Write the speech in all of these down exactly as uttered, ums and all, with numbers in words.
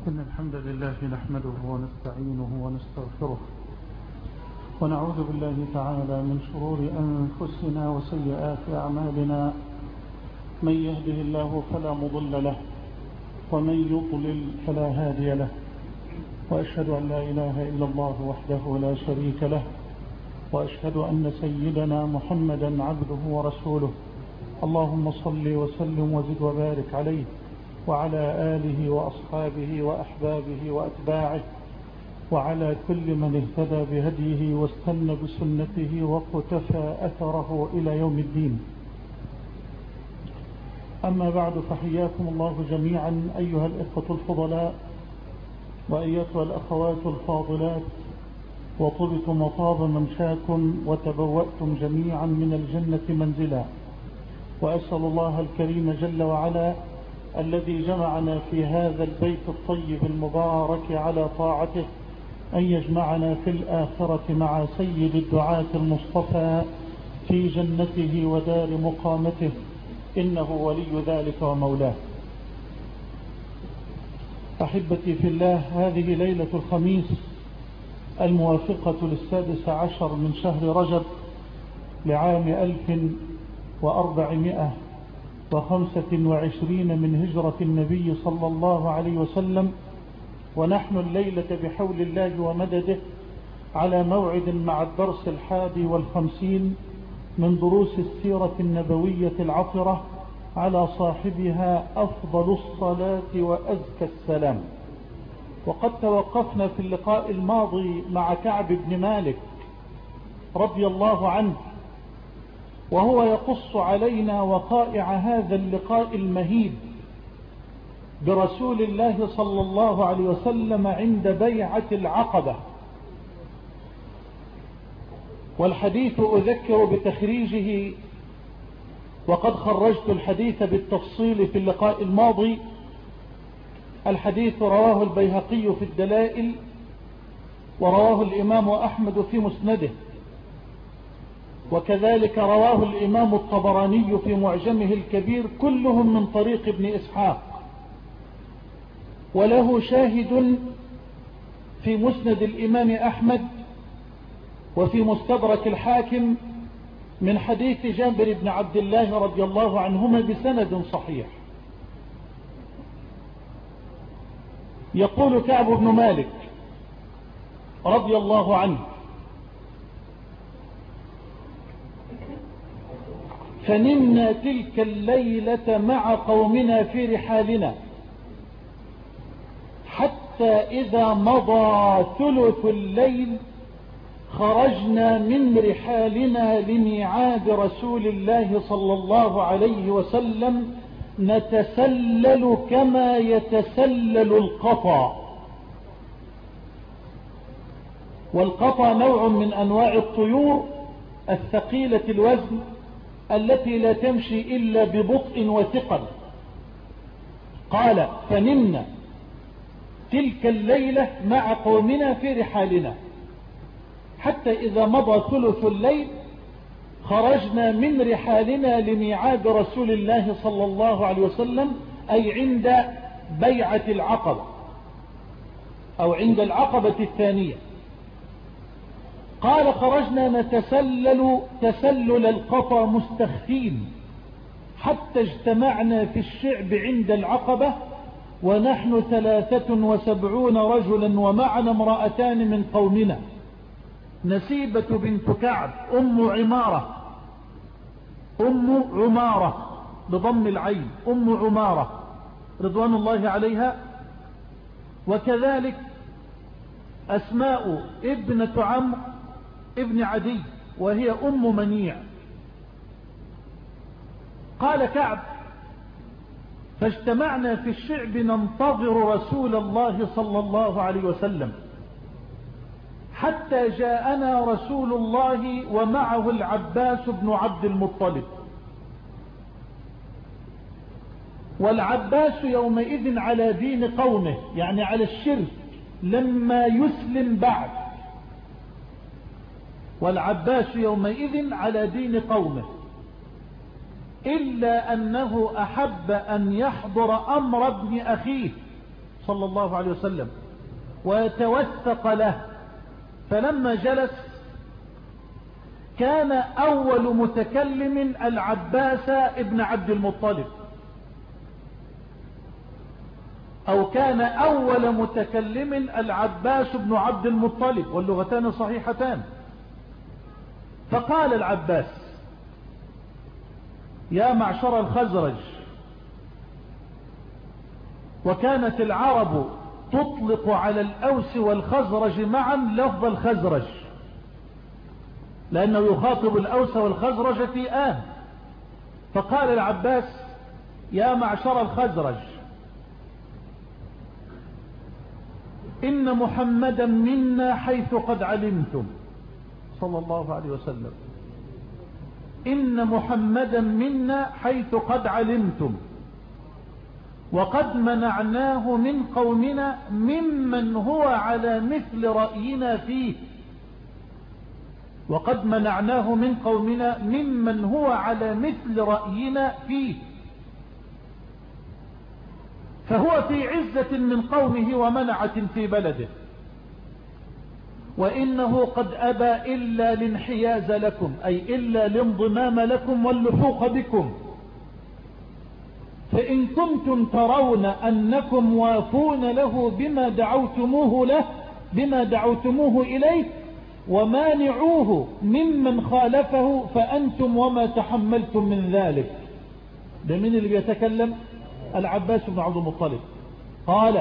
إن الحمد لله نحمده ونستعينه ونستغفره ونعوذ بالله تعالى من شرور أنفسنا وسيئات أعمالنا. من يهده الله فلا مضل له ومن يضلل فلا هادي له، وأشهد أن لا إله إلا الله وحده لا شريك له، وأشهد أن سيدنا محمدا عبده ورسوله. اللهم صل وسلم وزد وبارك عليه وعلى آله وأصحابه وأحبابه وأتباعه وعلى كل من اهتدى بهديه واستنى بسنته وقتفى أثره إلى يوم الدين. أما بعد، فحياكم الله جميعا أيها الإخوة الفضلاء وأيتها الأخوات الفاضلات، وطبتم وطاب ممشاكم وتبوأتم جميعا من الجنة منزلا. وأسأل الله الكريم جل وعلا الذي جمعنا في هذا البيت الطيب المبارك على طاعته أن يجمعنا في الآخرة مع سيد الدعاة المصطفى في جنته ودار مقامته، إنه ولي ذلك ومولاه. أحبتي في الله، هذه ليلة الخميس الموافقة للسادس عشر من شهر رجب لعام ألف وأربعمائة وخمسة وعشرين من هجرة النبي صلى الله عليه وسلم، ونحن الليلة بحول الله ومدده على موعد مع الدرس الحادي والخمسين من دروس السيرة النبوية العطرة على صاحبها أفضل الصلاة وأزكى السلام. وقد توقفنا في اللقاء الماضي مع كعب بن مالك رضي الله عنه، وهو يقص علينا وقائع هذا اللقاء المهيب برسول الله صلى الله عليه وسلم عند بيعة العقبة. والحديث أذكر بتخريجه، وقد خرجت الحديث بالتفصيل في اللقاء الماضي. الحديث رواه البيهقي في الدلائل، ورواه الإمام أحمد في مسنده، وكذلك رواه الإمام الطبراني في معجمه الكبير، كلهم من طريق ابن إسحاق، وله شاهد في مسند الإمام أحمد وفي مستدرك الحاكم من حديث جابر بن عبد الله رضي الله عنهما بسند صحيح. يقول كعب بن مالك رضي الله عنه: فنمنا تلك الليلة مع قومنا في رحالنا حتى إذا مضى ثلث الليل خرجنا من رحالنا لميعاد رسول الله صلى الله عليه وسلم نتسلل كما يتسلل القطا. والقطا نوع من أنواع الطيور الثقيلة الوزن التي لا تمشي إلا ببطء وثقل. قال: فنمنا تلك الليلة مع قومنا في رحالنا حتى إذا مضى ثلث الليل خرجنا من رحالنا لميعاد رسول الله صلى الله عليه وسلم، أي عند بيعة العقبة أو عند العقبة الثانية. قال: خرجنا نتسلل تسلل القطا مستخفين حتى اجتمعنا في الشعب عند العقبة ونحن ثلاثة وسبعون رجلا ومعنا امرأتان من قومنا، نسيبة بنت كعب أم عمارة أم عمارة بضم العين أم عمارة رضوان الله عليها، وكذلك أسماء ابنة عمرو ابن عدي وهي أم منيع. قال كعب: فاجتمعنا في الشعب ننتظر رسول الله صلى الله عليه وسلم حتى جاءنا رسول الله ومعه العباس بن عبد المطلب. والعباس يومئذ على دين قومه، يعني على الشرك، لما يسلم بعد. والعباس يومئذ على دين قومه، إلا أنه أحب أن يحضر أمر ابن أخيه صلى الله عليه وسلم ويتوثق له. فلما جلس كان أول متكلم العباس ابن عبد المطلب، أو كان أول متكلم العباس بن عبد المطلب، واللغتان صحيحتان. فقال العباس: يا معشر الخزرج. وكانت العرب تطلق على الأوس والخزرج معا لفظ الخزرج، لأنه يخاطب الأوس والخزرج في آن. فقال العباس: يا معشر الخزرج، إن محمدا منا حيث قد علمتم، صلى الله عليه وسلم، إن محمدا منا حيث قد علمتم، وقد منعناه من قومنا ممن هو على مثل رأينا فيه، وقد منعناه من قومنا ممن هو على مثل رأينا فيه، فهو في عزة من قومه ومنعة في بلده، وإنه قد أبى إلا الانحياز لكم، أي إلا الانضمام لكم واللحوق بكم. فإن كنتم ترون أنكم وافون له بما دعوتموه له بما دعوتموه إليه ومانعوه ممن خالفه فأنتم وما تحملتم من ذلك. ده من اللي بيتكلم؟ العباس بن عبد المطلب. قال: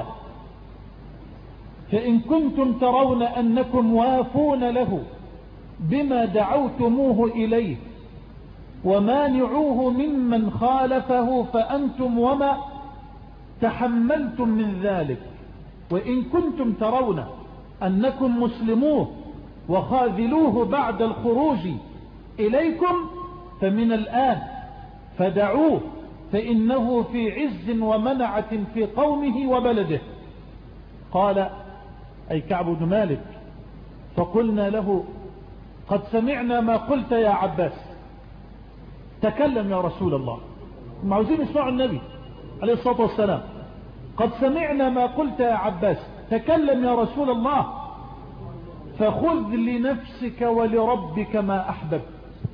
فإن كنتم ترون أنكم وافون له بما دعوتموه إليه ومانعوه ممن خالفه فأنتم وما تحملتم من ذلك، وإن كنتم ترون أنكم مسلموه وخاذلوه بعد الخروج إليكم فمن الآن فدعوه، فإنه في عز ومنعة في قومه وبلده. قال أي كعب بن مالك: فقلنا له: قد سمعنا ما قلت يا عباس، تكلم يا رسول الله. هم عاوزين يسمعوا النبي عليه الصلاة والسلام. قد سمعنا ما قلت يا عباس، تكلم يا رسول الله، فخذ لنفسك ولربك ما أحببت،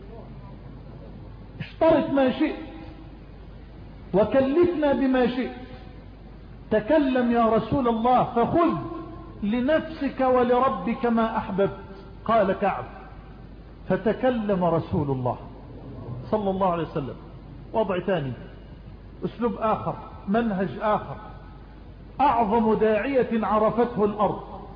اشترط ما شئت وكلفنا بما شئت، تكلم يا رسول الله، فخذ لنفسك ولربك ما أحببت. قال كعب: فتكلم رسول الله صلى الله عليه وسلم. وضع ثاني، أسلوب آخر، منهج آخر. أعظم داعية عرفته الأرض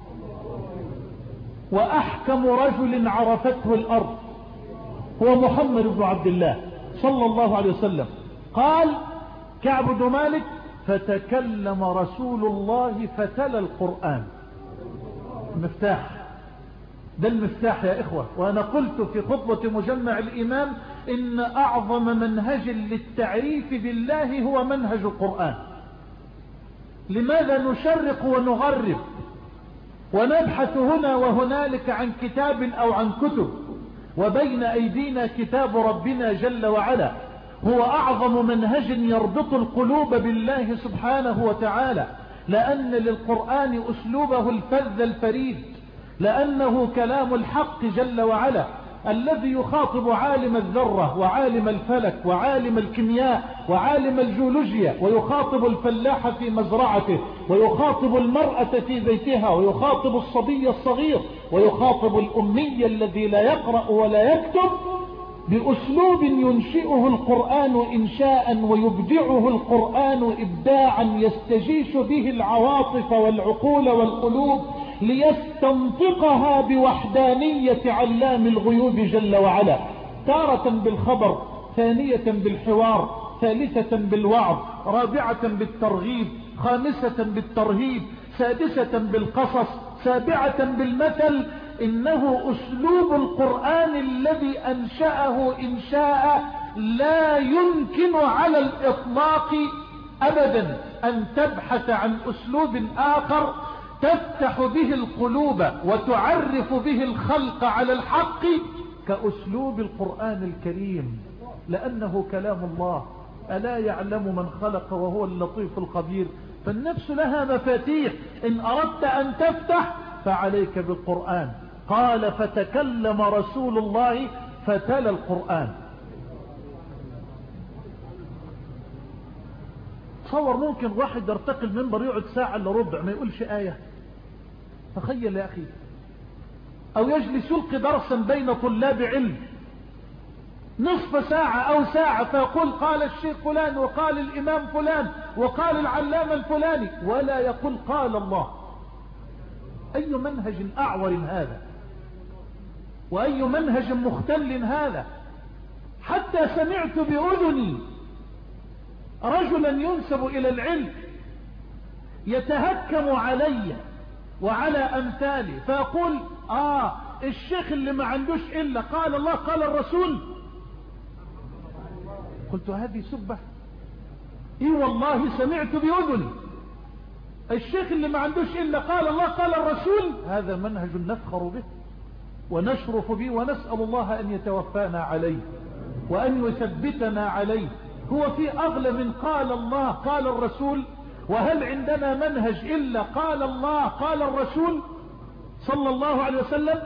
وأحكم رجل عرفته الأرض هو محمد بن عبد الله صلى الله عليه وسلم. قال كعب بن مالك: فتكلم رسول الله فتلا القرآن. المفتاح ده، المفتاح يا إخوة. وأنا قلت في خطبة مجمع الإمام إن أعظم منهج للتعريف بالله هو منهج القرآن. لماذا نشرق ونغرب ونبحث هنا وهنالك عن كتاب أو عن كتب وبين أيدينا كتاب ربنا جل وعلا؟ هو أعظم منهج يربط القلوب بالله سبحانه وتعالى، لأن للقرآن أسلوبه الفذ الفريد، لأنه كلام الحق جل وعلا الذي يخاطب عالم الذرة وعالم الفلك وعالم الكيمياء وعالم الجيولوجيا، ويخاطب الفلاح في مزرعته، ويخاطب المرأة في بيتها، ويخاطب الصبي الصغير، ويخاطب الأمي الذي لا يقرأ ولا يكتب، بأسلوب ينشئه القرآن إنشاء ويبدعه القرآن إبداعا يستجيش به العواطف والعقول والقلوب ليستنطقها بوحدانية علام الغيوب جل وعلا، تارة بالخبر، ثانية بالحوار، ثالثة بالوعظ، رابعة بالترغيب، خامسة بالترهيب، سادسة بالقصص، سابعة بالمثل. إنه أسلوب القرآن الذي أنشأه إنشاء لا يمكن على الإطلاق أبدا أن تبحث عن أسلوب آخر تفتح به القلوب وتعرف به الخلق على الحق كأسلوب القرآن الكريم، لأنه كلام الله. ألا يعلم من خلق وهو اللطيف الخبير؟ فالنفس لها مفاتيح، إن أردت أن تفتح فعليك بالقرآن. قال فتكلم رسول الله فتلا القرآن. تصور ممكن واحد يرتقي المنبر يقعد ساعة الا ربع ما يقولش آية؟ تخيل يا أخي. أو يجلس يلقي درسا بين طلاب علم نصف ساعة أو ساعة فيقول قال الشيخ فلان وقال الإمام فلان وقال العلامة الفلاني، ولا يقول قال الله. أي منهج أعور هذا، وأي منهج مختل هذا. حتى سمعت بأذني رجلا ينسب إلى العلم يتهكم علي وعلى أمثالي فيقول آه الشيخ اللي ما عندوش إلا قال الله قال الرسول. قلت هذه سبة؟ إيه والله سمعت بأذني الشيخ اللي ما عندوش إلا قال الله قال الرسول. هذا منهج نفخر به ونشرف به، ونسأل الله أن يتوفانا عليه وأن يثبتنا عليه. هو في أغلى من قال الله قال الرسول؟ وهل عندنا منهج إلا قال الله قال الرسول صلى الله عليه وسلم؟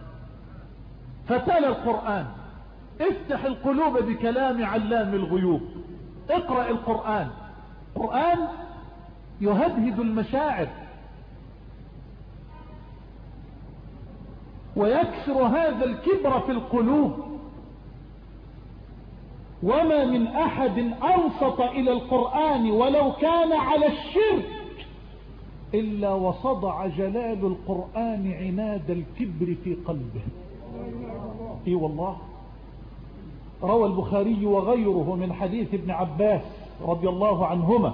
فتلا القرآن. افتح القلوب بكلام علام الغيوب. اقرأ القرآن. القرآن يهدهد المشاعر ويكسر هذا الكبر في القلوب. وما من أحد أنصت إلى القرآن ولو كان على الشرك إلا وصدع جلال القرآن عناد الكبر في قلبه. اي والله. روى البخاري وغيره من حديث ابن عباس رضي الله عنهما.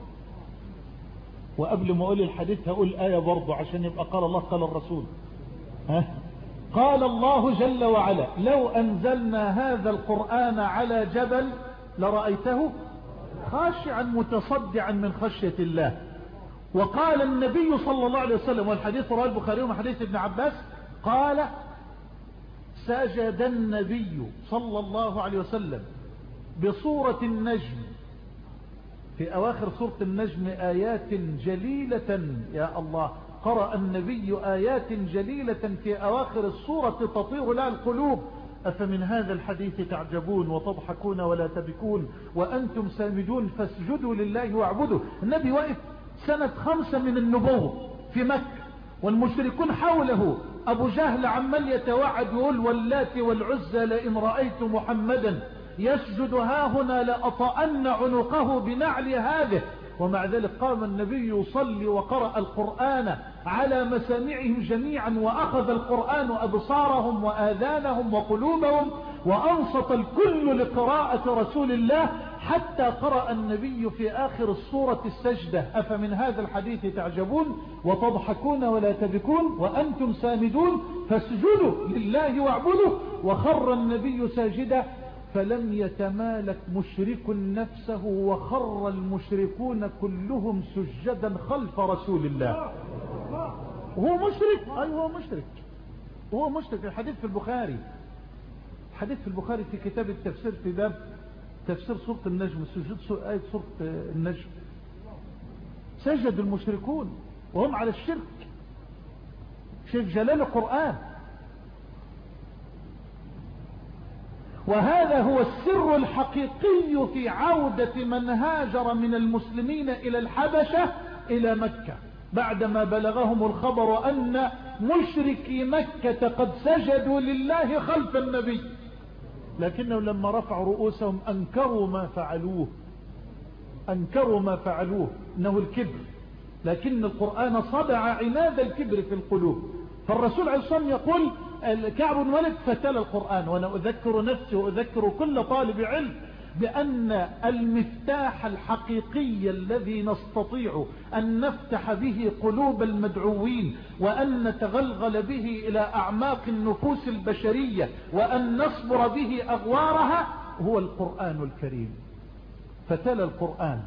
وقبل ما اقول الحديث هقول آية برضه عشان يبقى قال الله قال الرسول. ها؟ قال الله جل وعلا لو أنزلنا هذا القرآن على جبل لرأيته خاشعا متصدعا من خشية الله. وقال النبي صلى الله عليه وسلم، والحديث رواه البخاري ومن حديث ابن عباس، قال سجد النبي صلى الله عليه وسلم بصورة النجم. في أواخر سورة النجم آيات جليلة، يا الله، قرأ النبي آيات جليلة في أواخر السورة تطير لها القلوب. أفمن هذا الحديث تعجبون وتضحكون ولا تبكون وأنتم سامدون فاسجدوا لله واعبدوا. النبي واقف سنة خمسة من النبوة في مكة والمشركون حوله. أبو جهل عمال يتوعد يقول واللات والعزى لئن رأيت محمدا يسجد هاهنا لأطأن عنقه بنعل هذه. ومع ذلك قام النبي يصلي وقرأ القرآن على مسامعهم جميعا، وأخذ القرآن أبصارهم وآذانهم وقلوبهم، وأنصت الكل لقراءة رسول الله حتى قرأ النبي في آخر السورة السجدة أفمن هذا الحديث تعجبون وتضحكون ولا تبكون وأنتم سامدون فاسجدوا لله واعبدوا. وخر النبي ساجدا فلم يتمالك مشرك نفسه وخر المشركون كلهم سجدا خلف رسول الله. وهو مشرك. أي هو مشرك. وهو مشرك. الحديث في البخاري، الحديث في البخاري في كتاب التفسير في باب تفسير سورة النجم، سجود آية سورة النجم. سجد المشركون وهم على الشرك. شيخ جلال القرآن. وهذا هو السر الحقيقي في عودة من هاجر من المسلمين إلى الحبشة إلى مكة بعدما بلغهم الخبر أن مشركي مكة قد سجدوا لله خلف النبي، لكنهم لما رفعوا رؤوسهم أنكروا ما فعلوه. أنكروا ما فعلوه إنه الكبر، لكن القرآن صدع عناد الكبر في القلوب. فالرسول عليه الصلاة والسلام يقول كعب بن مالك فتلا القرآن. وأنا أذكر نفسي وأذكر كل طالب علم بأن المفتاح الحقيقي الذي نستطيع أن نفتح به قلوب المدعوين وأن نتغلغل به إلى أعماق النفوس البشرية وأن نصبر به أغوارها هو القرآن الكريم. فتلا القرآن.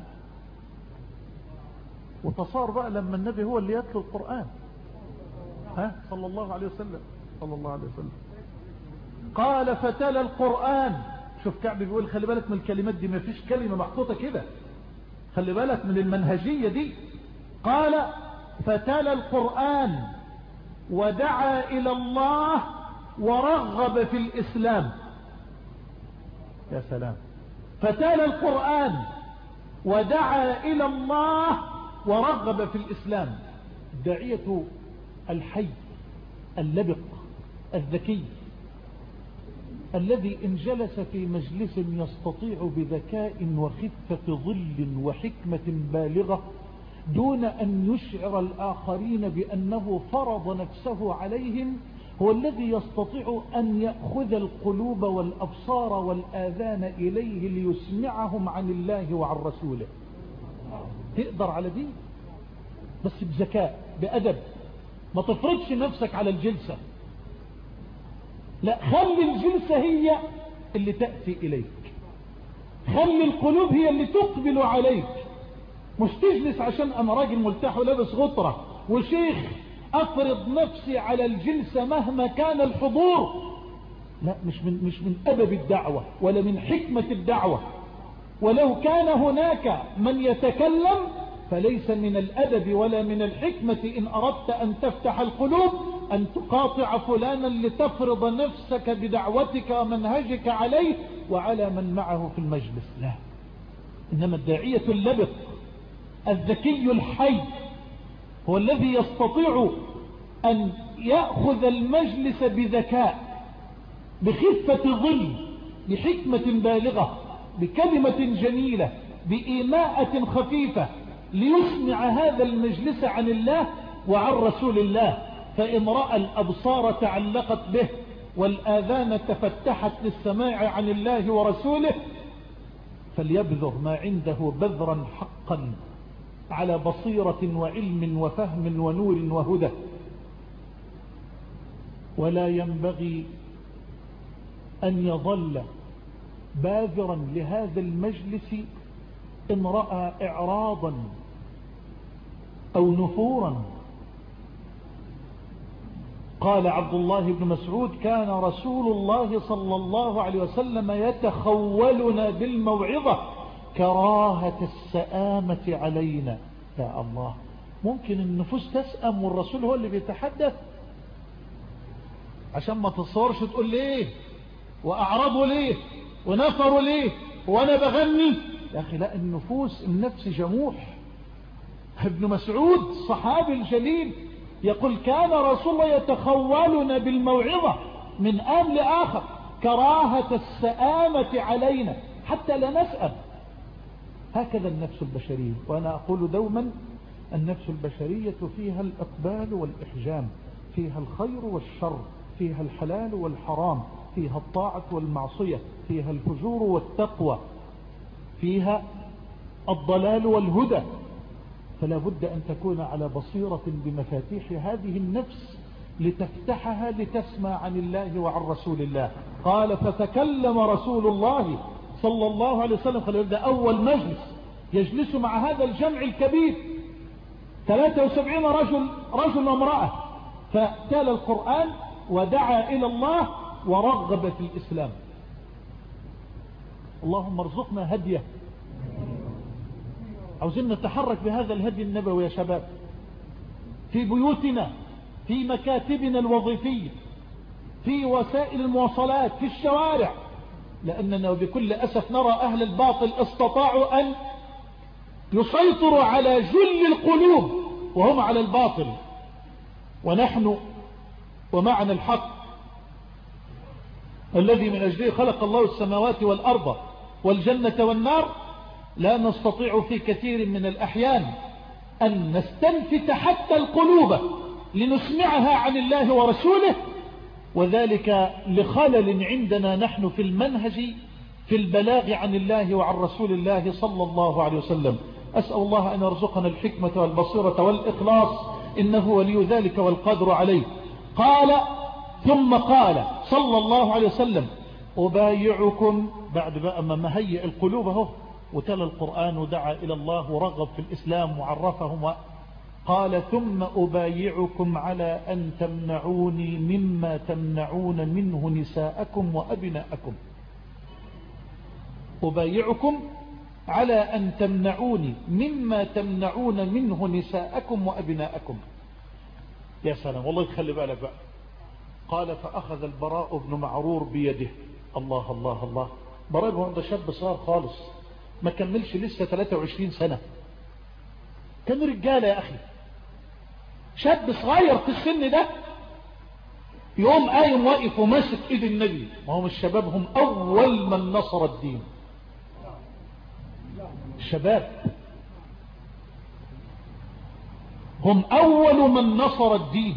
وتصار بقى لما النبي هو اللي يتلو القرآن، ها صلى الله عليه وسلم صلى الله عليه وسلم قال فتلا القرآن. شوف كعب بيقول خلي بالك من الكلمات دي، ما فيش كلمة محطوطة كده، خلي بالك من المنهجية دي. قال فتلا القرآن ودعا إلى الله ورغب في الإسلام. يا سلام، فتلا القرآن ودعا إلى الله ورغب في الإسلام. الداعية الحي اللبق الذكي الذي إن جلس في مجلس يستطيع بذكاء وخفة ظل وحكمة بالغة دون أن يشعر الآخرين بأنه فرض نفسه عليهم، هو الذي يستطيع أن يأخذ القلوب والأبصار والآذان إليه ليسمعهم عن الله وعن رسوله. تقدر على دي بس بذكاء بأدب، ما تفرضش نفسك على الجلسة، لا، خلي الجلسة هي اللي تأتي إليك، خلي القلوب هي اللي تقبل عليك، مش تجلس عشان أنا راجل ملتاح ولابس غطرة وشيخ أفرض نفسي على الجلسة مهما كان الحضور. لا، مش من, مش من أدب الدعوة ولا من حكمة الدعوة. ولو كان هناك من يتكلم فليس من الأدب ولا من الحكمة إن أردت أن تفتح القلوب أن تقاطع فلانا لتفرض نفسك بدعوتك ومنهجك عليه وعلى من معه في المجلس. لا، إنما الداعية اللبق الذكي الحي هو الذي يستطيع أن يأخذ المجلس بذكاء، بخفة ظل، بحكمة بالغة، بكلمة جميلة، بإيماءة خفيفة، ليسمع هذا المجلس عن الله وعن رسول الله. فإن رأى الأبصار تعلقت به والآذان تفتحت للسماع عن الله ورسوله فليبذر ما عنده بذرا حقا على بصيرة وعلم وفهم ونور وهدى. ولا ينبغي أن يظل باذرا لهذا المجلس إن رأى إعراضا أو نفورا. قال عبد الله بن مسعود كان رسول الله صلى الله عليه وسلم يتخولنا بالموعظة كراهة السآمة علينا. يا الله، ممكن النفوس تسأم والرسول هو اللي بيتحدث؟ عشان ما تصورش تقول ليه وأعرضوا ليه ونفروا ليه وأنا بغني. يا أخي لا، النفوس النفس جموح. ابن مسعود صحابي الجليل يقول كان رسول الله يتخولنا بالموعظة من آن لآخر كراهة السآمة علينا حتى لا نسأم. هكذا النفس البشرية. وأنا أقول دوما النفس البشرية فيها الإقبال والإحجام، فيها الخير والشر، فيها الحلال والحرام، فيها الطاعة والمعصية، فيها الفجور والتقوى، فيها الضلال والهدى. فلا بد أن تكون على بصيرة بمفاتيح هذه النفس لتفتحها لتسمع عن الله وعن رسول الله. قال فتكلم رسول الله صلى الله عليه وسلم. خلي يبدأ أول مجلس يجلس مع هذا الجمع الكبير ثلاثة وسبعين رجل رجل وامرأة، فتلا القرآن ودعا إلى الله ورغب في الإسلام. اللهم ارزقنا هديه. عاوزين نتحرك بهذا الهدي النبوي يا شباب، في بيوتنا، في مكاتبنا الوظيفية، في وسائل المواصلات، في الشوارع، لأننا بكل أسف نرى أهل الباطل استطاعوا أن يسيطروا على جل القلوب وهم على الباطل، ونحن ومعنا الحق الذي من أجله خلق الله السماوات والأرض والجنة والنار. لا نستطيع في كثير من الأحيان أن نستنفت حتى القلوب لنسمعها عن الله ورسوله، وذلك لخلل عندنا نحن في المنهج في البلاغ عن الله وعن رسول الله صلى الله عليه وسلم. أسأل الله أن يرزقنا الحكمة والبصيرة والإخلاص، إنه ولي ذلك والقدر عليه. قال ثم قال صلى الله عليه وسلم أبايعكم، بعد بقى ما مهيئ القلوب اهو وتلا القرآن ودعا إلى الله ورغب في الإسلام وعرفهم، قال ثم أبايعكم على أن تمنعوني مما تمنعون منه نساءكم وأبناءكم. أبايعكم على أن تمنعوني مما تمنعون منه نساءكم وأبناءكم. يا سلام، والله تخلي بالك بقى. قال فأخذ البراء بن معرور بيده. الله الله الله. براء بن معرور ده شاب صغير خالص، ما كملش لسه ثلاثة وعشرين سنة، كان رجالة يا أخي، شاب صغير في السن ده يوم قايم واقف وماسك ايد النبي. ما هم الشباب هم أول من نصر الدين، الشباب هم أول من نصر الدين،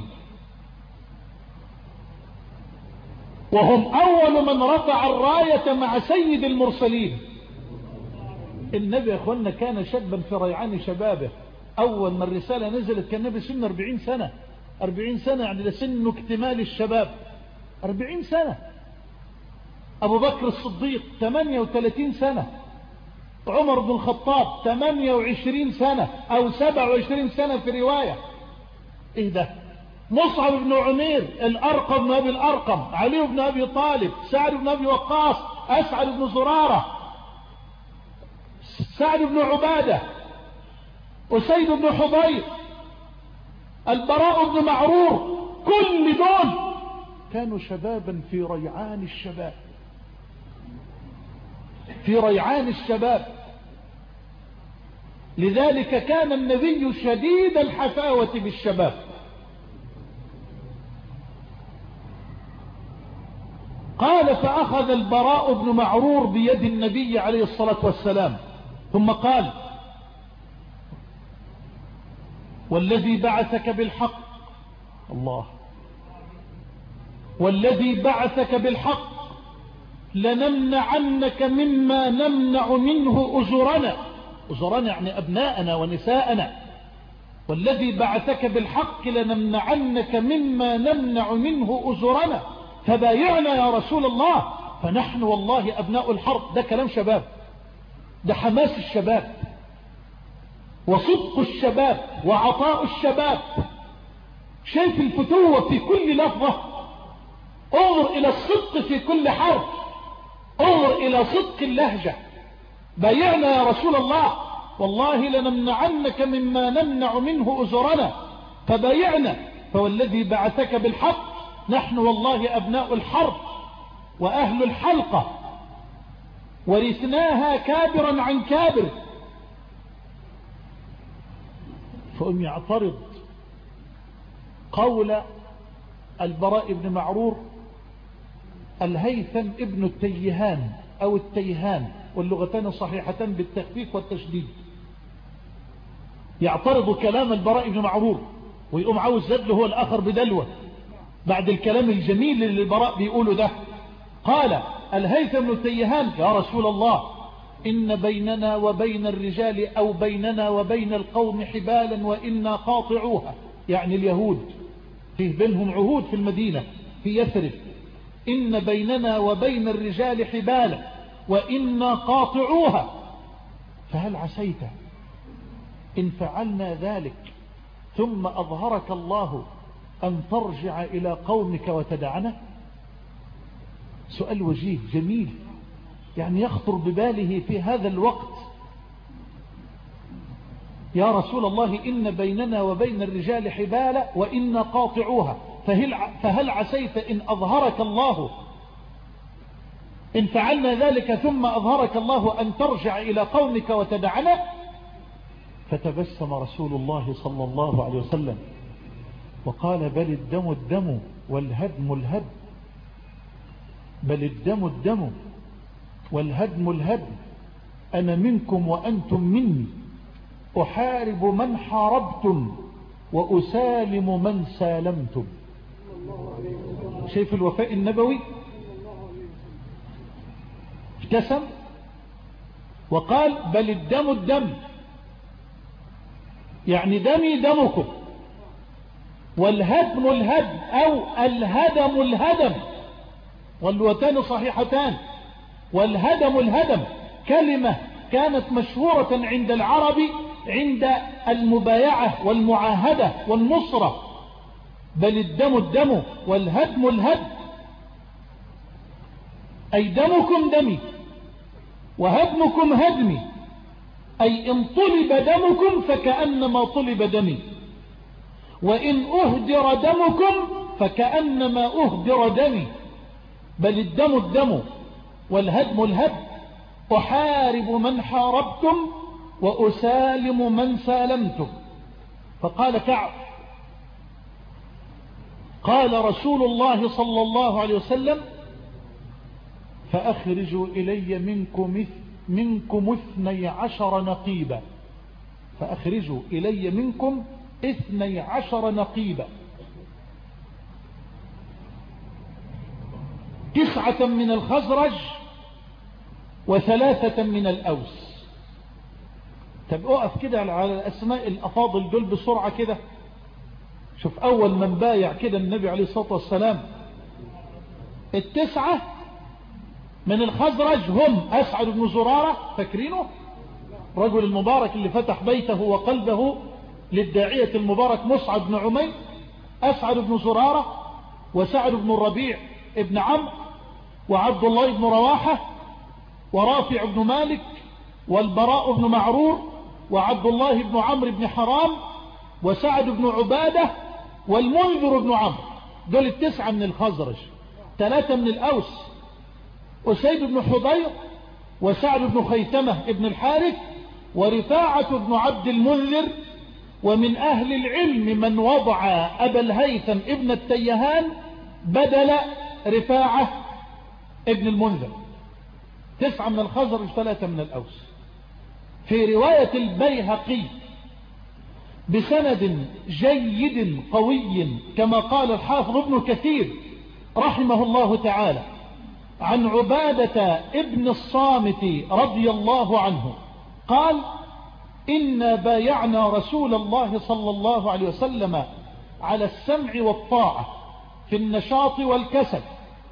وهم أول من رفع الراية مع سيد المرسلين. النبي يا أخوانا كان شابا في ريعان شبابه، أول ما الرسالة نزلت كان النبي سن أربعين سنة. أربعين سنة يعني لسن اكتمال الشباب، أربعين سنة. أبو بكر الصديق ثمانية وثلاثين سنة، عمر بن الخطاب ثمانية وعشرين سنة أو سبعة وعشرين سنة في رواية. إيه ده؟ مصعب بن عمير، الأرقم بن أبي الأرقم، علي بن أبي طالب، سعد بن أبي وقاص، أسعد بن زرارة، سعد بن عبادة، أسيد بن حضير، البراء بن معرور، كل دول كانوا شبابا في ريعان الشباب، في ريعان الشباب. لذلك كان النبي شديد الحفاوة بالشباب. قال فأخذ البراء بن معرور بيد النبي عليه الصلاة والسلام ثم قال والذي بعثك بالحق، الله، والذي بعثك بالحق لنمنعنك مما نمنع منه أزرنا. أزرنا يعني أبناءنا ونساءنا. والذي بعثك بالحق لنمنعنك مما نمنع منه أزرنا فبايعنا يا رسول الله، فنحن والله أبناء الحرب. ده كلام شباب، ده حماس الشباب وصدق الشباب وعطاء الشباب. شايف الفتوة في كل لفظة، انظر إلى الصدق في كل حرف، انظر إلى صدق اللهجة. بايعنا يا رسول الله، والله لنمنعنك مما نمنع منه أزرنا فبايعنا. فوالذي بعثك بالحق نحن والله أبناء الحرب وأهل الحلقة، ورثناها كابرا عن كابر. فأم يعترض قول البراء بن معرور الهيثم ابن التيهان أو التيهان، واللغتان صحيحتان بالتخفيف والتشديد. يعترض كلام البراء بن معرور ويقوم عاوز زد هو الآخر بدلوة بعد الكلام الجميل اللي البراء بيقوله ده. قال الهيثم بن التيهان يا رسول الله إن بيننا وبين الرجال أو بيننا وبين القوم حبالا وإنا قاطعوها، يعني اليهود فيه بينهم عهود في المدينة في يثرب. إن بيننا وبين الرجال حبالا وإنا قاطعوها فهل عسيت إن فعلنا ذلك ثم أظهرك الله أن ترجع إلى قومك وتدعنا؟ سؤال وجيه جميل، يعني يخطر بباله في هذا الوقت. يا رسول الله إن بيننا وبين الرجال حبالا وإنا قاطعوها فهل, فهل عسيت إن أظهرك الله إن فعلنا ذلك ثم أظهرك الله أن ترجع إلى قومك وتدعنا؟ فتبسم رسول الله صلى الله عليه وسلم وقال بل الدم الدم والهدم الهدم، بل الدم الدم والهدم الهدم، أنا منكم وأنتم مني، أحارب من حاربتم وأسالم من سالمتم. شايف الوفاء النبوي؟ ابتسم وقال بل الدم الدم، يعني دمي دمكم، والهدم الهدم أو الهدم الهدم، واللغتان صحيحتان. والهدم الهدم كلمة كانت مشهورة عند العرب عند المبايعة والمعاهدة والنصرة. بل الدم الدم والهدم الهدم، أي دمكم دمي وهدمكم هدمي أي إن طلب دمكم فكأنما طلب دمي، وإن أهدر دمكم فكأنما أهدر دمي، بل الدم الدم والهدم الهدم. أحارب من حاربتم وأسالم من سالمتم. فقال كعب: قال رسول الله صلى الله عليه وسلم: فأخرجوا إلي منكم منكم اثني عشر نقيبا، فأخرجوا إلي منكم اثني عشر نقيبا، تسعة من الخزرج وثلاثة من الأوس. طب اقف كده على الأسماء الأفاضل دول بسرعة كده. شوف أول من بايع كده النبي عليه الصلاة والسلام التسعة من الخزرج هم أسعد بن زرارة، فاكرينه؟ رجل المبارك اللي فتح بيته وقلبه للداعية المبارك مصعب بن عمير. أسعد بن زرارة وسعد بن الربيع ابن عمرو وعبد الله بن رواحة ورافع بن مالك والبراء بن معرور وعبد الله بن عمرو بن حرام وسعد بن عبادة والمنذر بن عمرو. دول التسعة من الخزرج. ثلاثة من الأوس: أسيد بن حضير وسعد بن خيثمة ابن الحارث ورفاعة بن عبد المنذر. ومن أهل العلم من وضع أبا الهيثم ابن التيهان بدل رفاعة ابن المنذر. تسعة من الخزرج، ثلاثة من الأوس. في رواية البيهقي بسند جيد قوي كما قال الحافظ ابن كثير رحمه الله تعالى عن عبادة ابن الصامت رضي الله عنه قال: إنا بايعنا رسول الله صلى الله عليه وسلم على السمع والطاعة في النشاط والكسل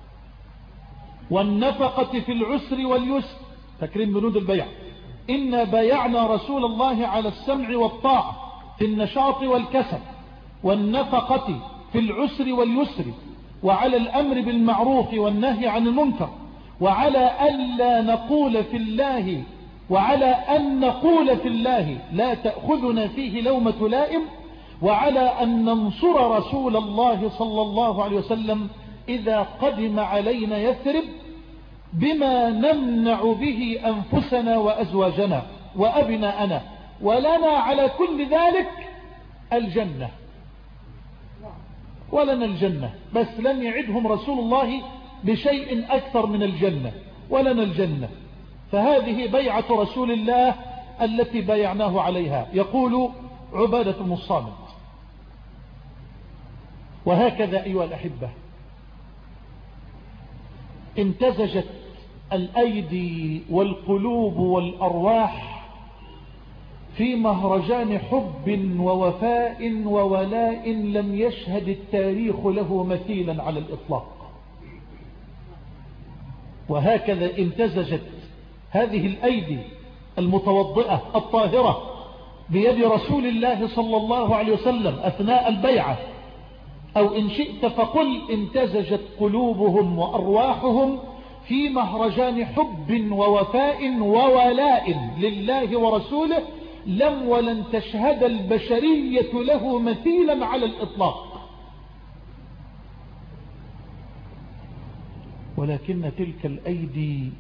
والنفقة في العسر واليسر. فاكرين بنود البيع؟ إنا بايعنا رسول الله على السمع والطاعة في النشاط والكسل والنفقة في العسر واليسر وعلى الأمر بالمعروف والنهي عن المنكر وعلى ألا نقول في الله وعلى أن نقول في الله لا تأخذنا فيه لومة لائم وعلى أن ننصر رسول الله صلى الله عليه وسلم إذا قدم علينا يثرب بما نمنع به أنفسنا وأزواجنا وأبناءنا ولنا على كل ذلك الجنة. ولنا الجنة، بس لم يعدهم رسول الله بشيء أكثر من الجنة، ولنا الجنة. فهذه بيعة رسول الله التي بايعناه عليها. يقول عبادة بن الصامت: وهكذا أيها الأحبة امتزجت الأيدي والقلوب والأرواح في مهرجان حب ووفاء وولاء لم يشهد التاريخ له مثيلا على الإطلاق. وهكذا امتزجت هذه الأيدي المتوضئة الطاهرة بيد رسول الله صلى الله عليه وسلم أثناء البيعة، أو إن شئت فقل امتزجت قلوبهم وأرواحهم في مهرجان حب ووفاء وولاء لله ورسوله لم ولن تشهد البشرية له مثيلا على الإطلاق. ولكن تلك الأيدي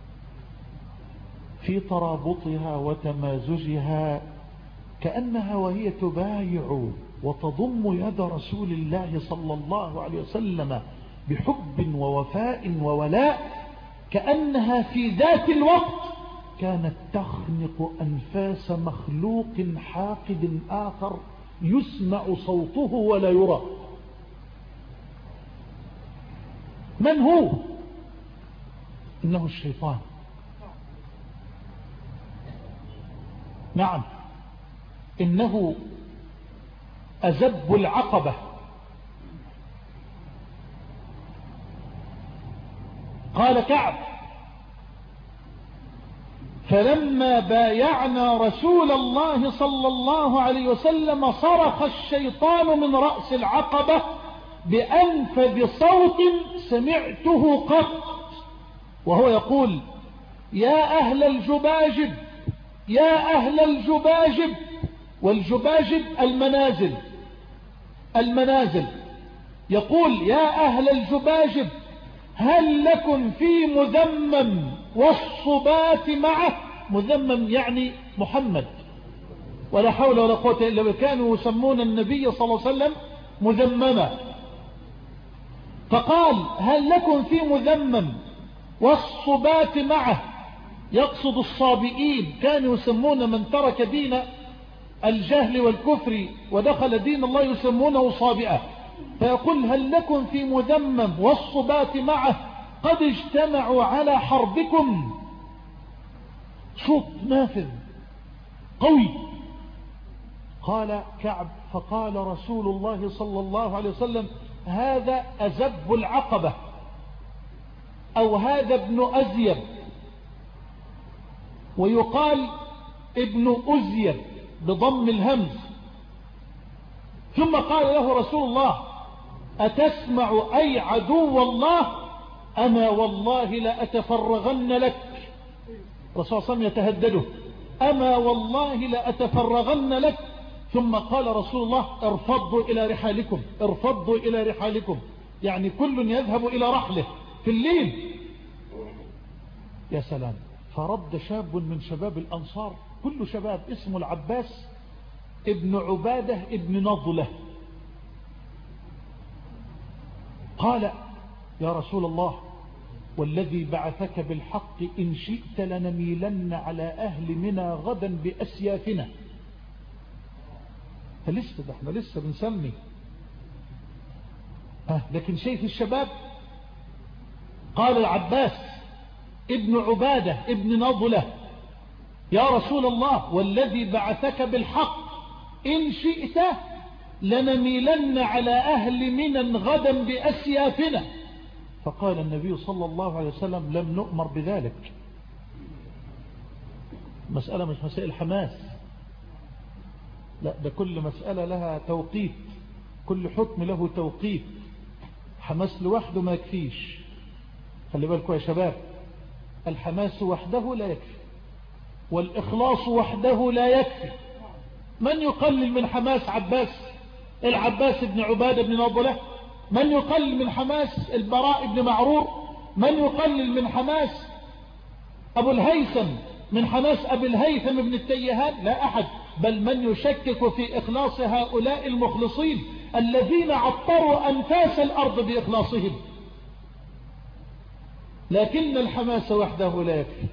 في ترابطها وتمازجها كأنها وهي تبايع وتضم يد رسول الله صلى الله عليه وسلم بحب ووفاء وولاء، كأنها في ذات الوقت كانت تخنق أنفاس مخلوق حاقد آخر يسمع صوته ولا يرى. من هو؟ إنه الشيطان. نعم، إنه أزب العقبة. قال كعب: فلما بايعنا رسول الله صلى الله عليه وسلم صرخ الشيطان من رأس العقبة بأنفذ صوت سمعته قط، وهو يقول: يا أهل الجباجب يا أهل الجباجب، والجباجب المنازل المنازل يقول يا أهل الجباجب هل لكم في مذمم والصبات معه. مذمم يعني محمد، ولا حول ولا قوة إلا بالله. كانوا يسمون النبي صلى الله عليه وسلم مذمما، فقال هل لكم في مذمم والصبات معه، يقصد الصابئين. كانوا يسمون من ترك دين الجهل والكفر ودخل دين الله يسمونه صابئة. فيقول هل لكم في مذمم والصبات معه قد اجتمعوا على حربكم. صوت نافذ قوي. قال كعب فقال رسول الله صلى الله عليه وسلم هذا أزب العقبة، أو هذا ابن أزيب، ويقال ابن أزيب بضم الهمز. ثم قال له رسول الله أتسمع أي عدو الله أما والله لأتفرغن لك. الرسول صلى الله عليه وسلم يتهدده أما والله لأتفرغن لك. ثم قال رسول الله ارفضوا إلى رحالكم، ارفضوا إلى رحالكم، يعني كل يذهب إلى رحله في الليل. يا سلام. فرد شاب من شباب الأنصار، كل شباب، اسمه العباس ابن عبادة ابن نضلة، قال يا رسول الله والذي بعثك بالحق إن شئت لنميلن على أهل منى غدا بأسيافنا. فلسه ده احنا لسه بنسمي ها، لكن شايف الشباب. قال العباس ابن عبادة ابن نضلة يا رسول الله والذي بعثك بالحق إن شئت لنميلن على أهل منى غدا بأسيافنا. فقال النبي صلى الله عليه وسلم لم نؤمر بذلك. مسألة مش مسائل حماس، لا، ده كل مسألة لها توقيت، كل حكم له توقيت. حماس لوحده ما يكفيش. خلي بالكم يا شباب، الحماس وحده لا يكفي، والإخلاص وحده لا يكفي. من يقلل من حماس عباس العباس بن عبادة بن نضلة؟ من يقلل من حماس البراء بن معرور؟ من يقلل من حماس أبو الهيثم من حماس أبي الهيثم بن التيهان؟ لا أحد. بل من يشكك في إخلاص هؤلاء المخلصين الذين عطروا أنفاس الأرض بإخلاصهم. لكن الحماس وحده لا يكفي،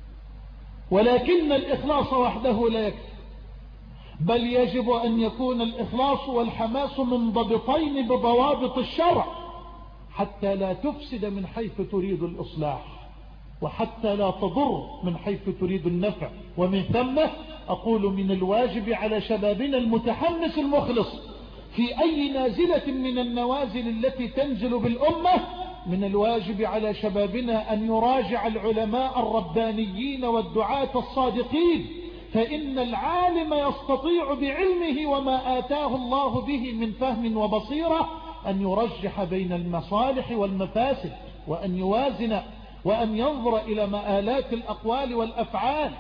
ولكن الإخلاص وحده لا يكفي، بل يجب أن يكون الإخلاص والحماس منضبطين بضوابط الشرع حتى لا تفسد من حيث تريد الإصلاح، وحتى لا تضر من حيث تريد النفع. ومن ثم أقول من الواجب على شبابنا المتحمس المخلص في أي نازلة من النوازل التي تنزل بالأمة، من الواجب على شبابنا أن يراجع العلماء الربانيين والدعاة الصادقين، فإن العالم يستطيع بعلمه وما آتاه الله به من فهم وبصيرة أن يرجح بين المصالح والمفاسد، وأن يوازن، وأن ينظر إلى مآلات الأقوال والأفعال.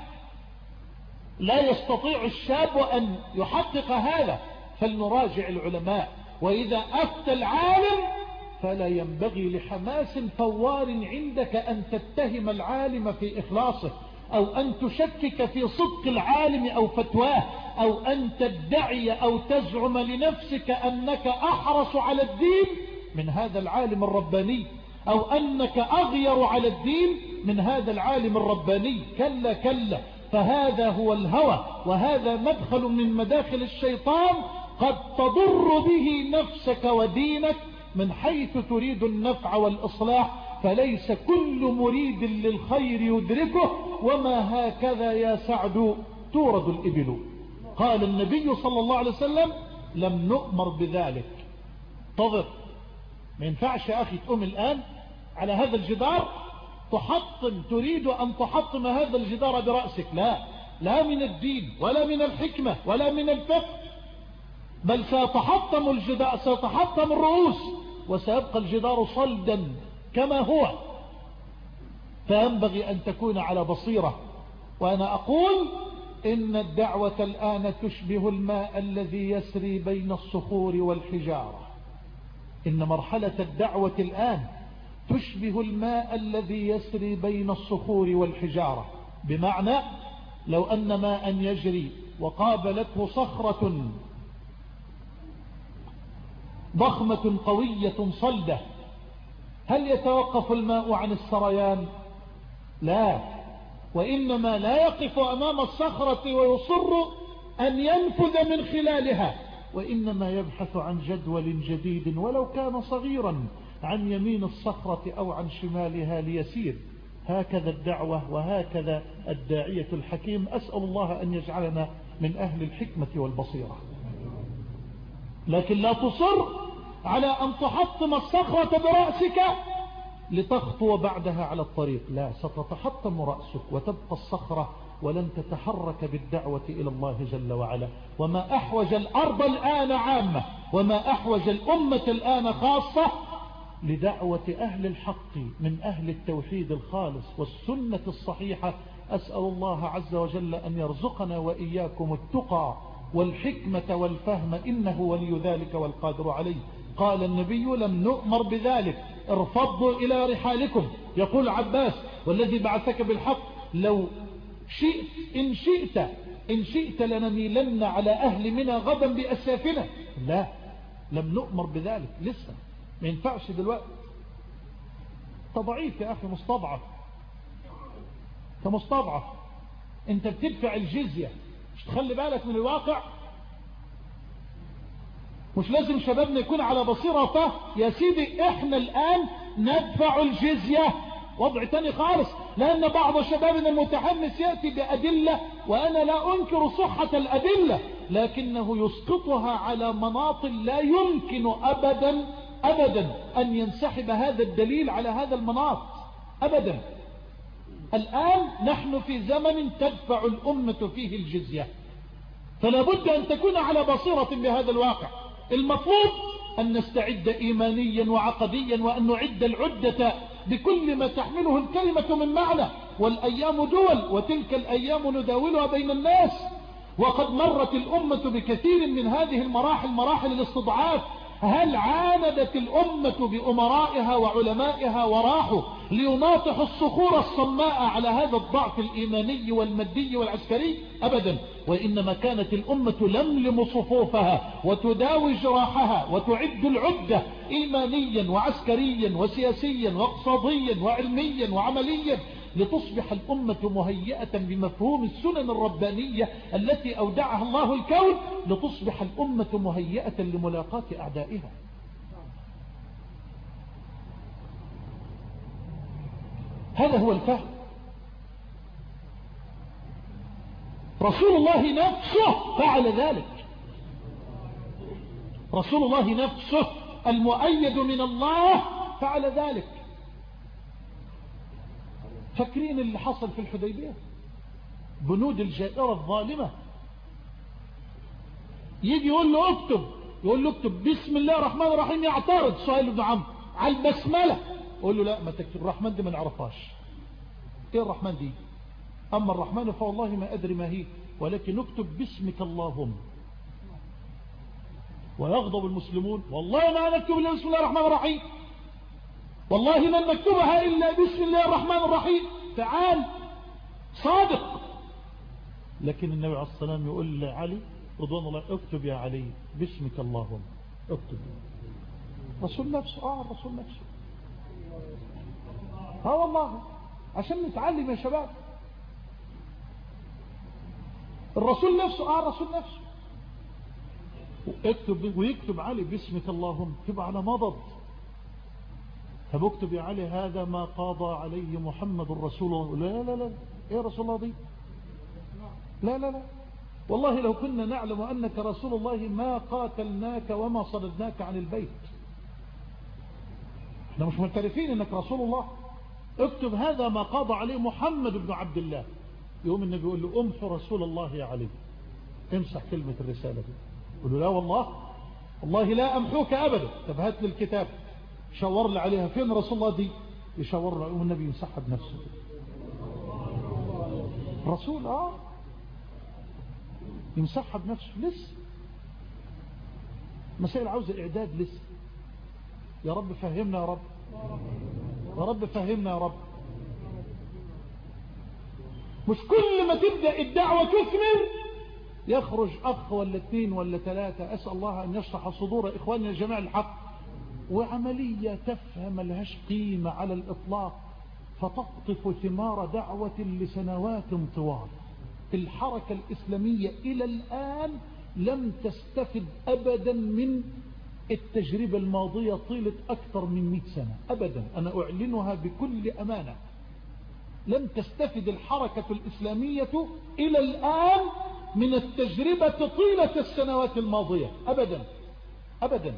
لا يستطيع الشاب أن يحقق هذا، فلنراجع العلماء. وإذا أفتى العالم فلا ينبغي لحماس فوار عندك أن تتهم العالم في إخلاصه، أو أن تشكك في صدق العالم أو فتواه، أو أن تدعي أو تزعم لنفسك أنك أحرص على الدين من هذا العالم الرباني، أو أنك أغير على الدين من هذا العالم الرباني. كلا كلا، فهذا هو الهوى، وهذا مدخل من مداخل الشيطان قد تضر به نفسك ودينك من حيث تريد النفع والإصلاح. فليس كل مريد للخير يدركه، وما هكذا يا سعد تورد الإبل. قال النبي صلى الله عليه وسلم لم نؤمر بذلك. انتظر، ما ينفعش يا أخي تقوم الآن على هذا الجدار تحطم، تريد أن تحطم هذا الجدار برأسك. لا، لا من الدين ولا من الحكمة ولا من الفقه، بل سيتحطم الجدار، سيتحطم الرؤوس، وسيبقى الجدار صلدا كما هو. فينبغي أن تكون على بصيرة. وأنا أقول إن الدعوة الآن تشبه الماء الذي يسري بين الصخور والحجارة. إن مرحلة الدعوة الآن تشبه الماء الذي يسري بين الصخور والحجارة، بمعنى لو أن ماء يجري وقابلته صخرة ضخمة قوية صلدة، هل يتوقف الماء عن السريان؟ لا، وإنما لا يقف أمام الصخرة ويصر أن ينفذ من خلالها، وإنما يبحث عن جدول جديد ولو كان صغيرا عن يمين الصخرة أو عن شمالها ليسير. هكذا الدعوة وهكذا الداعية الحكيم. أسأل الله أن يجعلنا من أهل الحكمة والبصيرة. لكن لا تصر على أن تحطم الصخرة برأسك لتخطو بعدها على الطريق، لا، ستتحطم رأسك وتبقى الصخرة ولن تتحرك بالدعوة إلى الله جل وعلا. وما أحوج الأرض الآن عامة وما أحوج الأمة الآن خاصة لدعوة أهل الحق من أهل التوحيد الخالص والسنة الصحيحة. أسأل الله عز وجل أن يرزقنا وإياكم التقى والحكمة والفهم، إنه ولي ذلك والقادر عليه. قال النبي: لم نؤمر بذلك، ارفضوا إلى رحالكم. يقول عباس: والذي بعثك بالحق لو شئت إن شئت إن شئت لنميلن على أهل منى غدا بأسافنا. لا، لم نؤمر بذلك، لسه ما ينفعش دلوقتي. تضعيف يا أخي، مستضعف، كمستضعف انت بتدفع الجزية، مش تخلي بالك من الواقع؟ مش لازم شبابنا يكون على بصيرة وفهم؟ يا سيدي احنا الآن ندفع الجزية، وضع تاني خالص. لأن بعض شبابنا المتحمس يأتي بأدلة، وأنا لا أنكر صحة الأدلة، لكنه يسقطها على مناط لا يمكن أبدا أبدا أن ينسحب هذا الدليل على هذا المناط أبدا. الآن نحن في زمن تدفع الأمة فيه الجزية، فلا بد أن تكون على بصيرة بهذا الواقع. المطلوب أن نستعد إيمانيا وعقديا، وأن نعد العدة بكل ما تحمله الكلمة من معنى. والأيام دول، وتلك الأيام نداولها بين الناس، وقد مرت الأمة بكثير من هذه المراحل، مراحل الاستضعاف. هل عاندت الأمة بأمرائها وعلمائها وراحوا ليناطحوا الصخور الصماء على هذا الضعف الإيماني والمادي والعسكري؟ أبدا، وإنما كانت الأمة لملم صفوفها وتداوي جراحها وتعد العدة إيمانيا وعسكريا وسياسيا واقتصاديا وعلميا وعمليا، لتصبح الأمة مهيئة بمفهوم السنن الربانية التي أودعها الله الكون، لتصبح الأمة مهيئة لملاقاة أعدائها. هذا هو الفهم. رسول الله نفسه فعل ذلك، رسول الله نفسه المؤيد من الله فعل ذلك. فاكرين اللي حصل في الحديبية؟ بنود الجائرة الظالمة يجي يقول له اكتب، يقول له اكتب بسم الله الرحمن الرحيم، يعترض سهيل بن عمرو على البسملة، يقول له لا ما تكتب، الرحمن دي ما نعرفهاش. ايه الرحمن دي؟ اما الرحمن فوالله ما ادري ما هي، ولكن اكتب باسمك اللهم. ويغضب المسلمون: والله ما نكتب الا بسم الله الرحمن الرحيم، والله لن نكتبها إلا بسم الله الرحمن الرحيم. تعال صادق. لكن النبي عليه الصلاة والسلام يقول لعلي رضوان الله: اكتب يا علي باسمك اللهم، اكتب. رسول نفسه، اه الرسول نفسه، اه والله، عشان نتعلم يا شباب. الرسول نفسه، اه الرسول نفسه اكتب، ويكتب علي باسمك اللهم، اكتب على مضض. طب اكتب يا علي هذا ما قاضى عليه محمد رسول الله. لا لا لا، ايه رسول الله دي؟ لا لا لا، والله لو كنا نعلم أنك رسول الله ما قاتلناك وما صددناك عن البيت. احنا مش معترفين انك رسول الله. اكتب هذا ما قاضى عليه محمد بن عبد الله. يقوم النبي يقول له: امحو رسول الله يا علي، امسح كلمة الرسالة دي. يقول له: لا والله، والله لا امحوك ابدا. طب هات لي الكتاب، شاور لي عليها، فين رسول الله دي؟ يشاور له، يقوم النبي يمسحها بنفسه. رسول اه يمسحها بنفسه. لسه مسائل عاوزة إعداد لسه. يا رب فهمنا يا رب، يا رب فهمنا يا رب. مش كل ما تبدأ الدعوة تثمر يخرج أخ ولا اثنين ولا ثلاثة. أسأل الله أن يشرح صدور إخواننا جميع الحق، وعملية تفهم لهاش قيمة على الإطلاق، فتقطف ثمار دعوة لسنوات طوال. الحركة الإسلامية إلى الآن لم تستفد أبدا من التجربة الماضية طيلة أكثر من مئة سنة أبدا. أنا أعلنها بكل أمانة، لم تستفد الحركة الإسلامية إلى الآن من التجربة طيلة السنوات الماضية أبدا أبدا.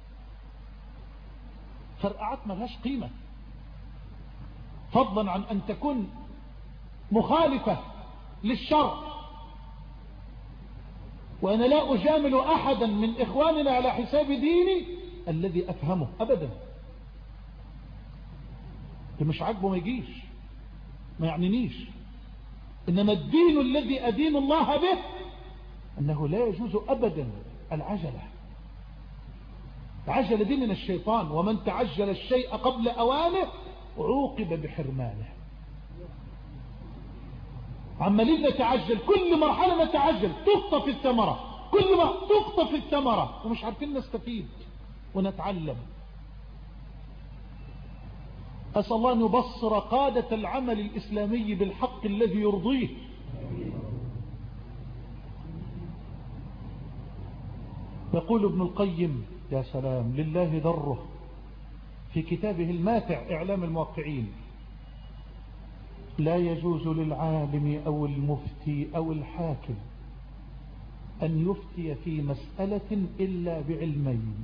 فرقعات ملهاش قيمة، فضلا عن أن تكون مخالفة للشرع. وأنا لا أجامل أحدا من إخواننا على حساب ديني الذي أفهمه أبدا. مش عاجبه ما يجيش، ما يعنينيش. إنما الدين الذي أدين الله به أنه لا يجوز أبدا العجلة. العجلة دي من الشيطان، ومن تعجل الشيء قبل أوانه عوقب بحرمانه. عمالين نتعجل، كل مرحلة نتعجل، تخطف الثمرة، كل ما تخطف الثمرة ومش عارفين نستفيد ونتعلم. أسأل الله أن يبصر قادة العمل الإسلامي بالحق الذي يرضيه. يقول ابن القيم، يا سلام لله دره، في كتابه الماتع إعلام الموقعين: لا يجوز للعالم أو المفتي أو الحاكم أن يفتي في مسألة إلا بعلمين: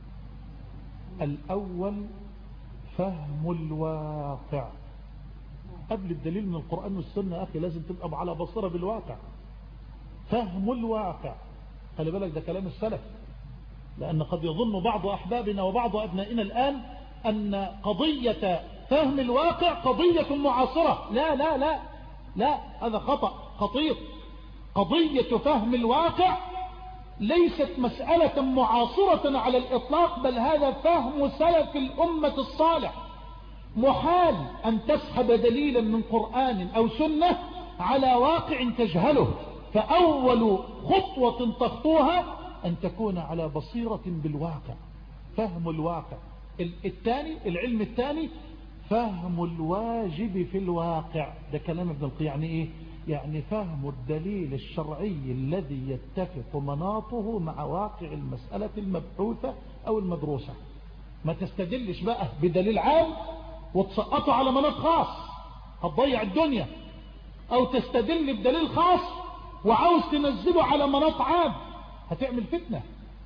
الأول فهم الواقع. قبل الدليل من القرآن والسنة أخي لازم تبقى على بصيرة بالواقع. فهم الواقع، خلي بالك ده كلام السلف، لأن قد يظن بعض أحبابنا وبعض أبنائنا الآن أن قضية فهم الواقع قضية معاصرة. لا لا لا لا، هذا خطأ خطير. قضية فهم الواقع ليست مسألة معاصرة على الإطلاق، بل هذا فهم سلف الأمة الصالح. محال أن تسحب دليلا من قرآن أو سنة على واقع تجهله، فأول خطوة تخطوها أن تكون على بصيرة بالواقع. فهم الواقع. الثاني، العلم الثاني فهم الواجب في الواقع. ده كلام ابن القيم. يعني ايه؟ يعني فهم الدليل الشرعي الذي يتفق مناطه مع واقع المسألة المبحوثة او المدروسة. ما تستدلش بقى بدليل عام وتسقطه على مناط خاص، هتضيع الدنيا. او تستدل بدليل خاص وعاوز تنزله على مناط عام، هتعمل فتنة.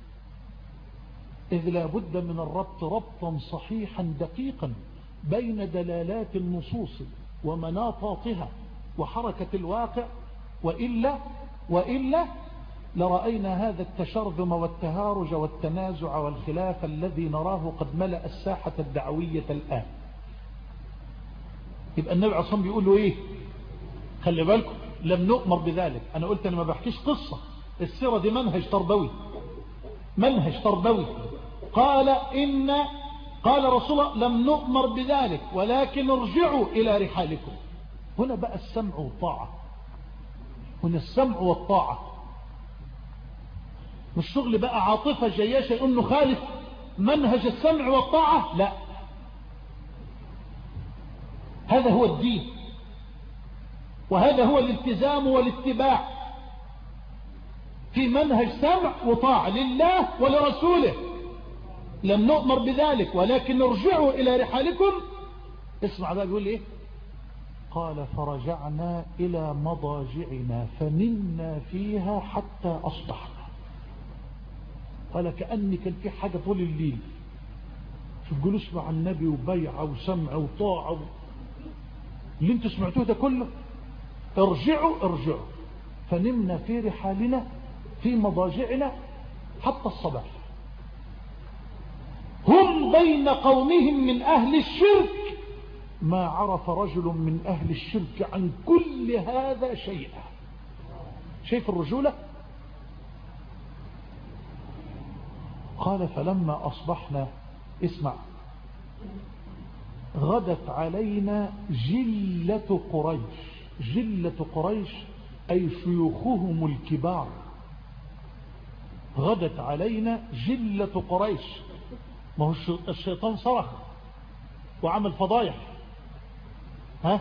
إذ لا بد من الربط ربطا صحيحا دقيقا بين دلالات النصوص ومناطاتها وحركة الواقع، وإلا وإلا لرأينا هذا التشرذم والتهارج والتنازع والخلاف الذي نراه قد ملأ الساحة الدعوية الآن. يبقى النبي عليه الصلاة والسلام بيقول له إيه؟ خلي بالكم، لم نؤمر بذلك. أنا قلت أنا ما بحكيش قصة، السيرة دي منهج تربوي، منهج تربوي. قال إن قال رسول الله لم نؤمر بذلك ولكن ارجعوا إلى رحالكم. هنا بقى السمع والطاعة، هنا السمع والطاعة، مش شغل بقى عاطفة جياشة يقول له خالف منهج السمع والطاعة. لا، هذا هو الدين، وهذا هو الالتزام والاتباع في منهج سمع وطاعة لله ولرسوله. لم نؤمر بذلك ولكن ارجعوا إلى رحالكم. اسمع بقى بيقول ايه؟ قال فرجعنا إلى مضاجعنا فنمنا فيها حتى أصبحنا. قال كأني كان في حاجة طول الليل، شوف جلوس مع النبي وبيعة وسمع وطاعة اللي انتوا سمعتوه ده كله. ارجعوا ارجعوا فنمنا في رحالنا في مضاجعنا حتى الصباح. هم بين قومهم من أهل الشرك ما عرف رجل من أهل الشرك عن كل هذا شيئا. شايف الرجولة؟ قال فلما أصبحنا اسمع غدت علينا جلة قريش. جلة قريش أي شيوخهم الكبار. غدت علينا جلة قريش. ما هو الشيطان صرخ وعمل فضايح، ها؟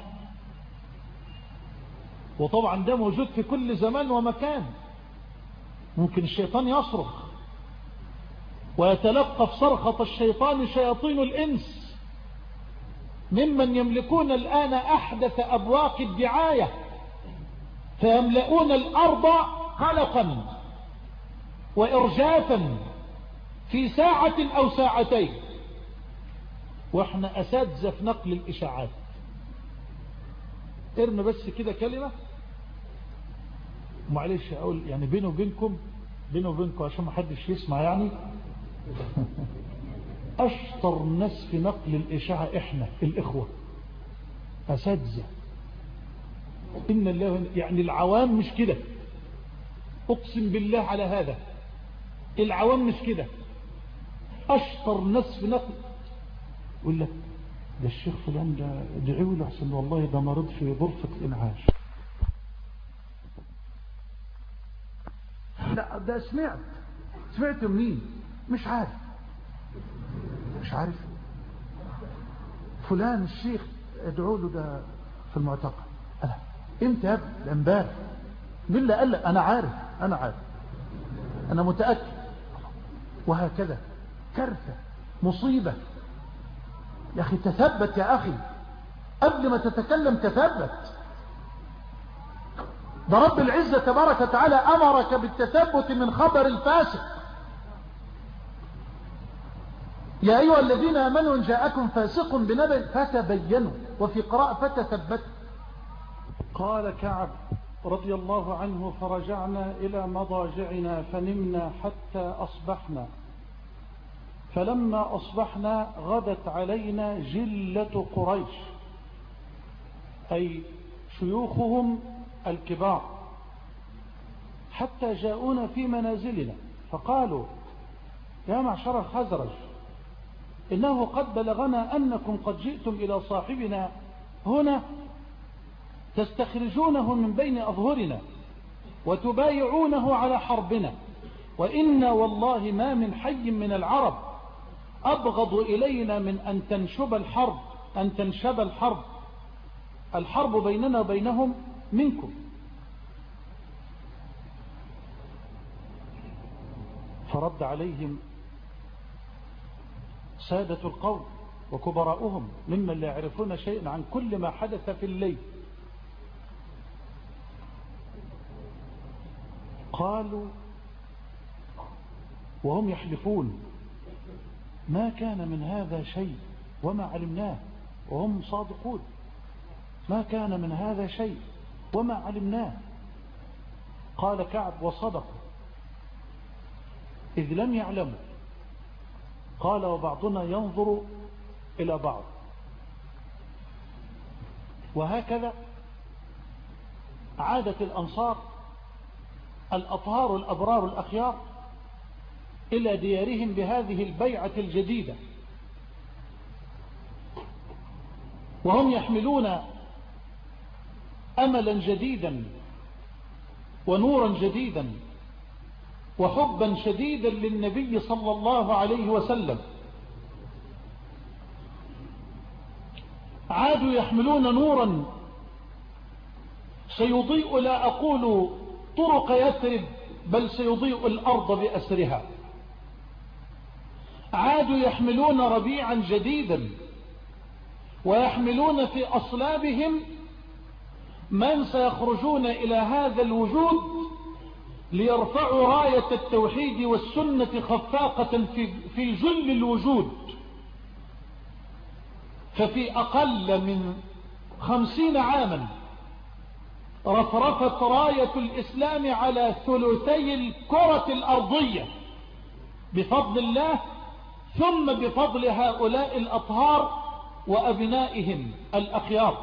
وطبعا ده موجود في كل زمان ومكان. ممكن الشيطان يصرخ ويتلقف صرخة الشيطان شياطين الإنس ممن يملكون الآن أحدث أبواق الدعاية، فيملؤون الأرض قلقا وإرجافا في ساعة أو ساعتين، واحنا أساتذة في نقل الإشاعات. ارمي بس كده كلمة، معلش أقول يعني بينه وبينكم بينه وبينكم عشان ما حدش يسمع يعني أشطر ناس في نقل الإشاعة إحنا الإخوة أساتذة. إن الله يعني العوام مش كده، أقسم بالله على هذا العوام مش كده. أشطر ناس في نقل يقول لك ده الشيخ فلان ده ادعوا له أحسن والله ده مرض في غرفة الإنعاش. لا ده سمعت سمعت منين مش عارف مش عارف فلان الشيخ ادعوا له ده في المعتقل. أنا امتى يا ابني؟ الامبارح. مين اللي قال لك؟ انا عارف انا عارف انا متأكد. وهكذا كارثة مصيبة. يا اخي تثبت يا اخي قبل ما تتكلم، تثبت. ده رب العزة تبارك وتعالى امرك بالتثبت من خبر الفاسق. يا أيها الذين آمنوا إن جاءكم فاسق بنبأ فتبينوا، وفي قراءة فتثبتوا. قال كعب رضي الله عنه فرجعنا إلى مضاجعنا فنمنا حتى أصبحنا، فلما أصبحنا غدت علينا جلة قريش أي شيوخهم الكبار، حتى جاءونا في منازلنا فقالوا يا معشر الخزرج إنه قد بلغنا أنكم قد جئتم إلى صاحبنا هنا تستخرجونه من بين أظهرنا وتبايعونه على حربنا، وإنا والله ما من حي من العرب أبغض إلينا من أن تنشب الحرب أن تنشب الحرب الحرب بيننا وبينهم منكم. فرد عليهم سادة القوم وكبراؤهم ممن لا يعرفون شيئا عن كل ما حدث في الليل. قالوا وهم يحلفون ما كان من هذا شيء وما علمناه، وهم صادقون ما كان من هذا شيء وما علمناه. قال كعب وصدق إذ لم يعلموا. قال وبعضنا ينظر إلى بعض. وهكذا عادت الأنصار الأطهار الأبرار الأخيار إلى ديارهم بهذه البيعة الجديدة، وهم يحملون أملا جديدا ونورا جديدا وحبا شديدا للنبي صلى الله عليه وسلم. عادوا يحملون نورا سيضيء لا أقول طرق يثرب بل سيضيء الأرض بأسرها. عادوا يحملون ربيعا جديدا ويحملون في أصلابهم من سيخرجون إلى هذا الوجود ليرفعوا راية التوحيد والسنة خفاقة في, في جل الوجود. ففي أقل من خمسين عاما رفرفت راية الإسلام على ثلثي الكرة الأرضية بفضل الله، ثم بفضل هؤلاء الأطهار وأبنائهم الأخيار.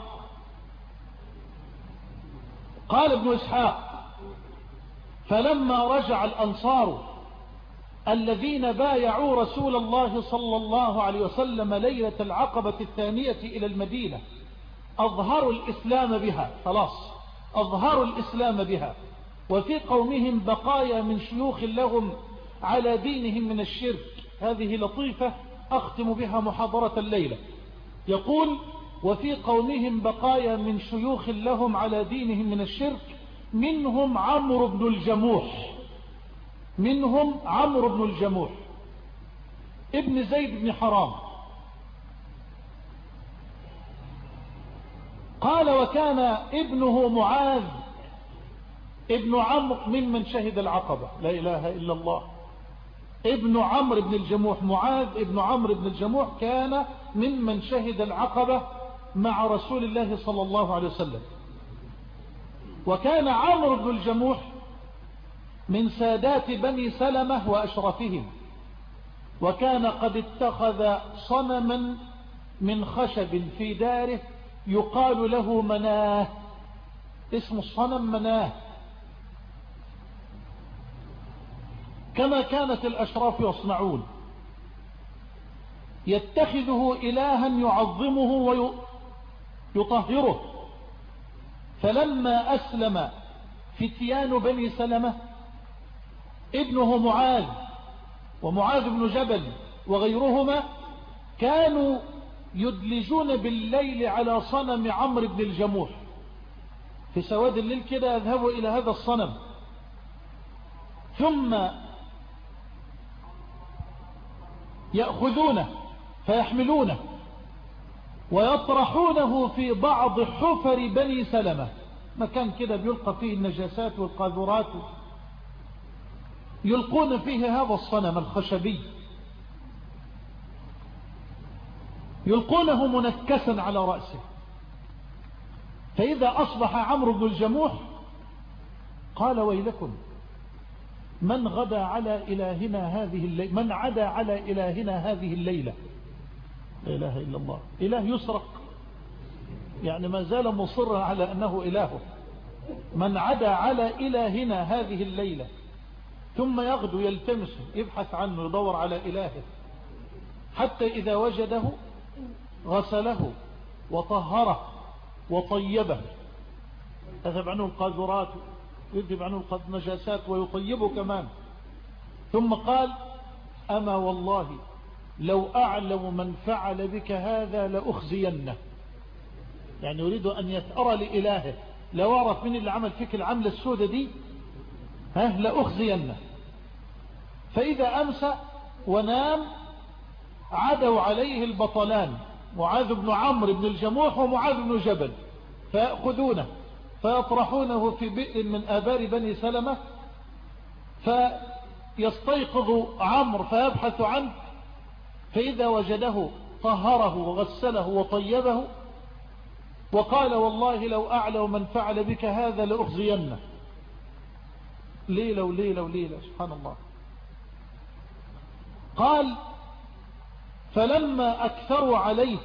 قال ابن إسحاق فلما رجع الأنصار الذين بايعوا رسول الله صلى الله عليه وسلم ليلة العقبة الثانية إلى المدينة، أظهروا الإسلام بها، خلاص أظهروا الإسلام بها. وفي قومهم بقايا من شيوخ لهم على دينهم من الشرك. هذه لطيفة أختم بها محاضرة الليلة. يقول: وفي قومهم بقايا من شيوخ لهم على دينهم من الشرك، منهم عمرو بن الجموح منهم عمرو بن الجموح ابن زيد بن حرام. قال: وكان ابنه معاذ ابن عمرو ممن شهد العقبة. لا إله إلا الله. ابن عمرو بن الجموح، معاذ ابن عمرو بن الجموح كان ممن شهد العقبة مع رسول الله صلى الله عليه وسلم. وكان عمرو بن الجموح من سادات بني سلمة وأشرفهم، وكان قد اتخذ صنما من خشب في داره يقال له مناه، اسم الصنم مناه، كما كانت الأشراف يصنعون، يتخذه إلها يعظمه ويطهره. فلما أسلم فتيان بني سلمة، ابنه معاذ ومعاذ بن جبل وغيرهما، كانوا يدلجون بالليل على صنم عمرو بن الجموح. في سواد الليل كده يذهبوا إلى هذا الصنم، ثم يأخذونه فيحملونه ويطرحونه في بعض حفر بني سلمة، مكان كده بيلقى فيه النجاسات والقاذورات، يلقون فيه هذا الصنم الخشبي، يلقونه منكسا على رأسه. فإذا أصبح عمرو بن الجموح قال: ويلكم، من غدا على إلهنا هذه الليلة، من عدا على إلهنا هذه الليلة. لا إله إلا الله. إله يسرق، يعني ما زال مصرا على أنه إله. من عدا على إلهنا هذه الليلة. ثم يغدو يلتمسه، يبحث عنه، يدور على إلهه، حتى إذا وجده غسله وطهره وطيبه، يذهب عنه القاذورات، يذهب عنه النجاسات ويطيبه كمان. ثم قال: أما والله لو أعلم من فعل بك هذا لأخزينه، يعني يريد أن يثأر لإلهه، لو أعرف من اللي عمل فيك العملة السودة دي ها لأخزينه. فإذا أمسى ونام عدوا عليه البطلان، معاذ بن عمرو بن الجموح ومعاذ بن جبل، فيأخذونه فيطرحونه في بئر من آبار بني سلمة، فيستيقظ عمرو فيبحث عنه، فإذا وجده طهره وغسله وطيبه، وقال: والله لو أعلم من فعل بك هذا لأخزينه. ليلة وليلة وليلة، سبحان الله. قال: فلما أكثروا عليه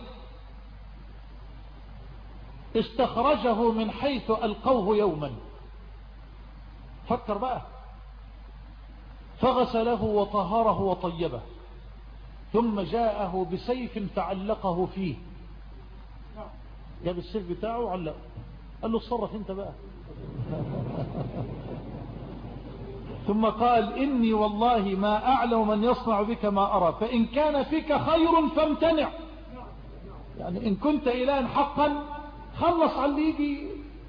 استخرجه من حيث ألقوه يوما. فكر بقى، فغسله وطهره وطيبه، ثم جاءه بسيف فعلقه فيه. جاب السيف بتاعه وعلقه، قال له: اتصرف انت بقى. ثم قال: إني والله ما أعلم من يصنع بك ما أرى، فإن كان فيك خير فامتنع، يعني إن كنت إلها حقا خلص على اللي يجي،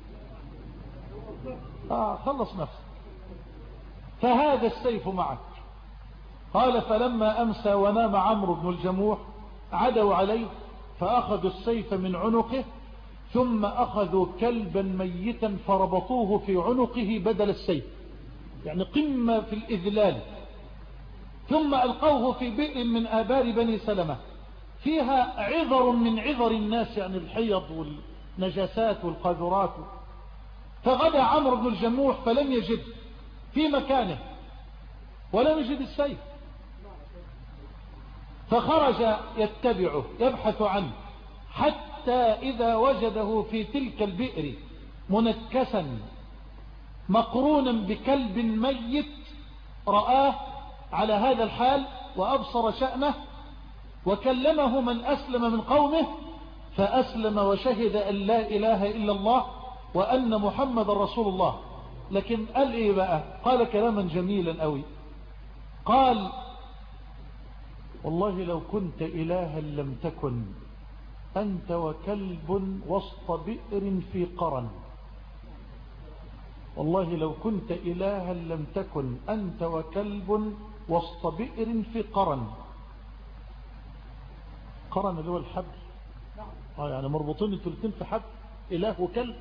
آه خلص نفسك، فهذا السيف معك. قال: فلما أمسى ونام عمرو بن الجموح عدوا عليه فأخذوا السيف من عنقه، ثم أخذوا كلبا ميتا فربطوه في عنقه بدل السيف، يعني قمة في الإذلال، ثم ألقوه في بئر من آبار بني سلمة فيها عذر من عذر الناس، يعني الحيض والنجاسات والقاذورات. فغدا عمرو بن الجموح فلم يجد في مكانه ولم يجد السيف، فخرج يتبعه يبحث عنه، حتى إذا وجده في تلك البئر منكسا مقرونا بكلب ميت رآه على هذا الحال وأبصر شأنه، وكلمه من أسلم من قومه فأسلم وشهد أن لا إله إلا الله وأن محمد رسول الله. لكن قال إيه بقى؟ قال كلاما جميلا أوي، قال والله لو كنت إلها لم تكن أنت وكلب وسط بئر في قرن. والله لو كنت إلها لم تكن أنت وكلب وسط بئر في قرن. قرن اللي هو الحبل، آه يعني مربوطين الثلثين في حبل، إله وكلب.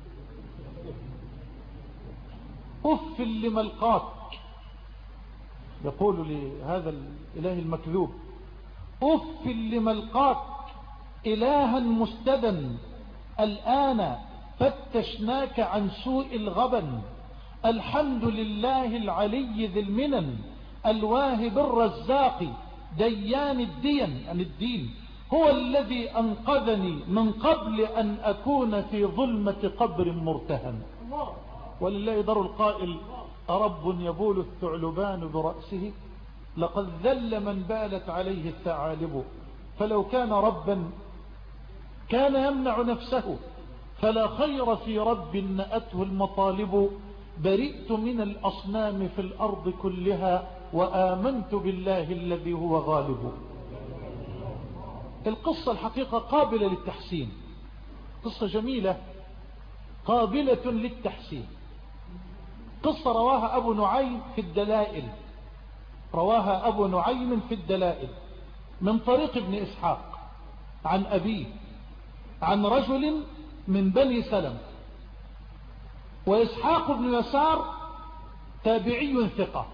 أف لملقاك، يقول لهذا الإله المكذوب، أف لملقاك إلها مستدى، الآن فتشناك عن سوء الغبن. الحمد لله العلي ذي المنن، الواهب الرزاق، ديان الدين عن الدين، هو الذي أنقذني من قبل أن أكون في ظلمة قبر مرتهن. ولله در القائل أرب يبول الثعلبان برأسه، لقد ذل من بالت عليه الثعالب. فلو كان ربا كان يمنع نفسه، فلا خير في رب نأته المطالب. برئت من الأصنام في الأرض كلها، وآمنت بالله الذي هو غالب. القصة الحقيقة قابلة للتحسين، قصة جميلة قابلة للتحسين. قصة رواها أبو نعيم في الدلائل، رواها أبو نعيم في الدلائل من طريق ابن إسحاق عن أبيه عن رجل من بني سلم. وإسحاق بن يسار تابعي ثقة،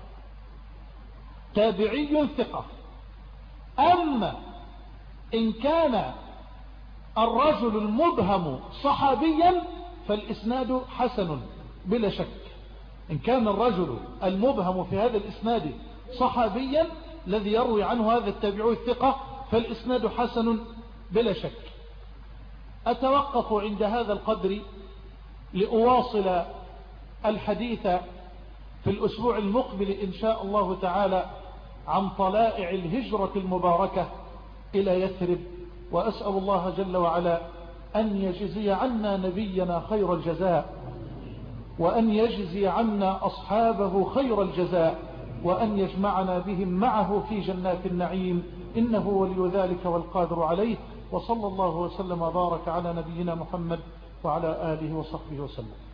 تابعي ثقة. أما إن كان الرجل المبهم صحابيا فالإسناد حسن بلا شك. إن كان الرجل المبهم في هذا الإسناد صحابيا الذي يروي عنه هذا التابعي الثقة فالإسناد حسن بلا شك. أتوقف عند هذا القدر لأواصل الحديث في الأسبوع المقبل إن شاء الله تعالى عن طلائع الهجرة المباركة إلى يثرب. وأسأل الله جل وعلا أن يجزي عنا نبينا خير الجزاء، وأن يجزي عنا أصحابه خير الجزاء، وأن يجمعنا بهم معه في جنات النعيم، إنه ولي ذلك والقادر عليه. وصلى الله وسلم وبارك على نبينا محمد وعلى آله وصحبه وسلم.